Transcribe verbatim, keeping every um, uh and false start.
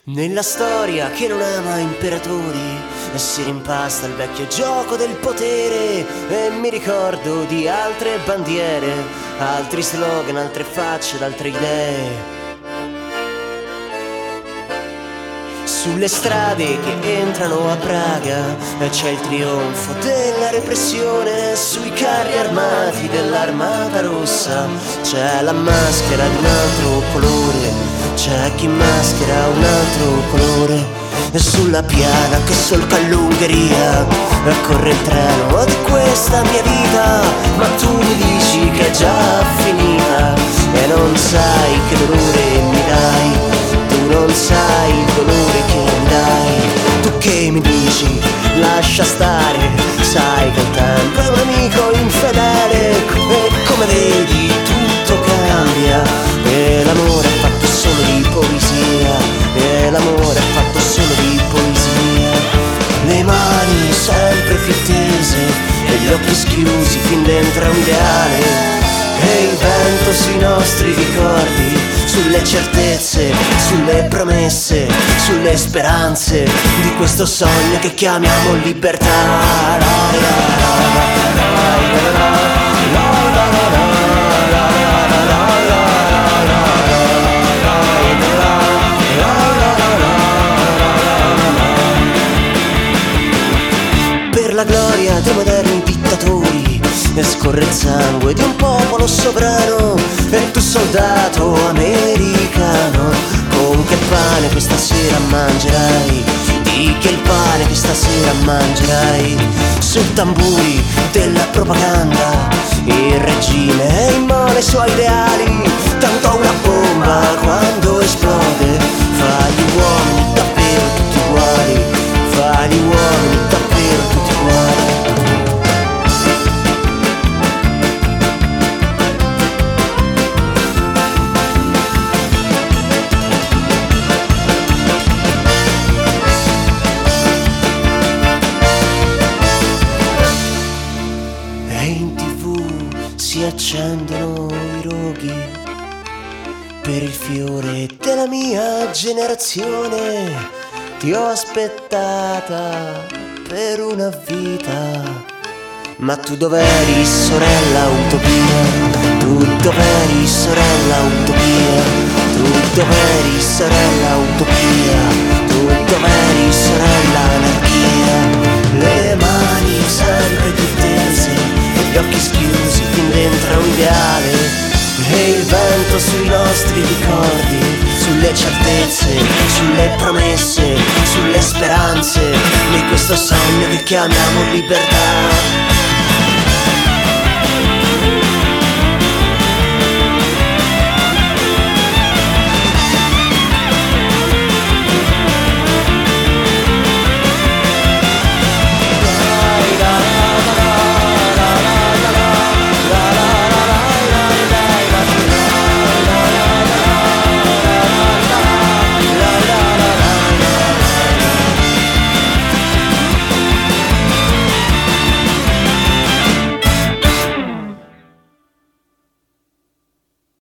Nella storia che non ama imperatori si rimpasta il vecchio gioco del potere e mi ricordo di altre bandiere, altri slogan, altre facce, ed altre idee. Sulle strade che entrano a Praga c'è il trionfo della repressione, sui carri armati dell'Armata Rossa c'è la maschera di un altro colore, c'è chi maschera un altro colore. E sulla piana che solca l'Ungheria corre il treno di questa mia vita, ma tu mi dici che è già finita e non sai che dolore mi dai. Tu non sai il dolore che mi dai. Tu che mi dici lascia stare, sai che il tempo è un amico infedele e come vedi tutto cambia e l'amore è fatto solo di poesia, e l'amore è fatto solo di poesia. Le mani sempre più tese e gli occhi schiusi fin dentro a un ideale e il vento sui nostri ricordi, sulle certezze, sulle promesse, sulle speranze di questo sogno che chiamiamo libertà. Per la gloria dei moderni dittatori e scorre il sangue di un popolo sovrano e tu soldato americano, con che pane questa sera mangerai? Di che il pane che stasera mangerai? Sui tamburi della propaganda il regime immole i suoi ideali, tanto una bomba quando esplode fa gli uomini davvero tutti uguali, fa gli uomini davvero tutti uguali. Si accendono i roghi per il fiore della mia generazione. Ti ho aspettata per una vita, ma tu dov'eri sorella utopia? Tu dov'eri sorella utopia? Tu dov'eri sorella utopia? Tu dov'eri sorella anarchia? Le mani sempre più tese, gli occhi schiusi fin dentro a un ideale e il vento sui nostri ricordi, sulle certezze, sulle promesse, sulle speranze di questo sogno che chiamiamo libertà.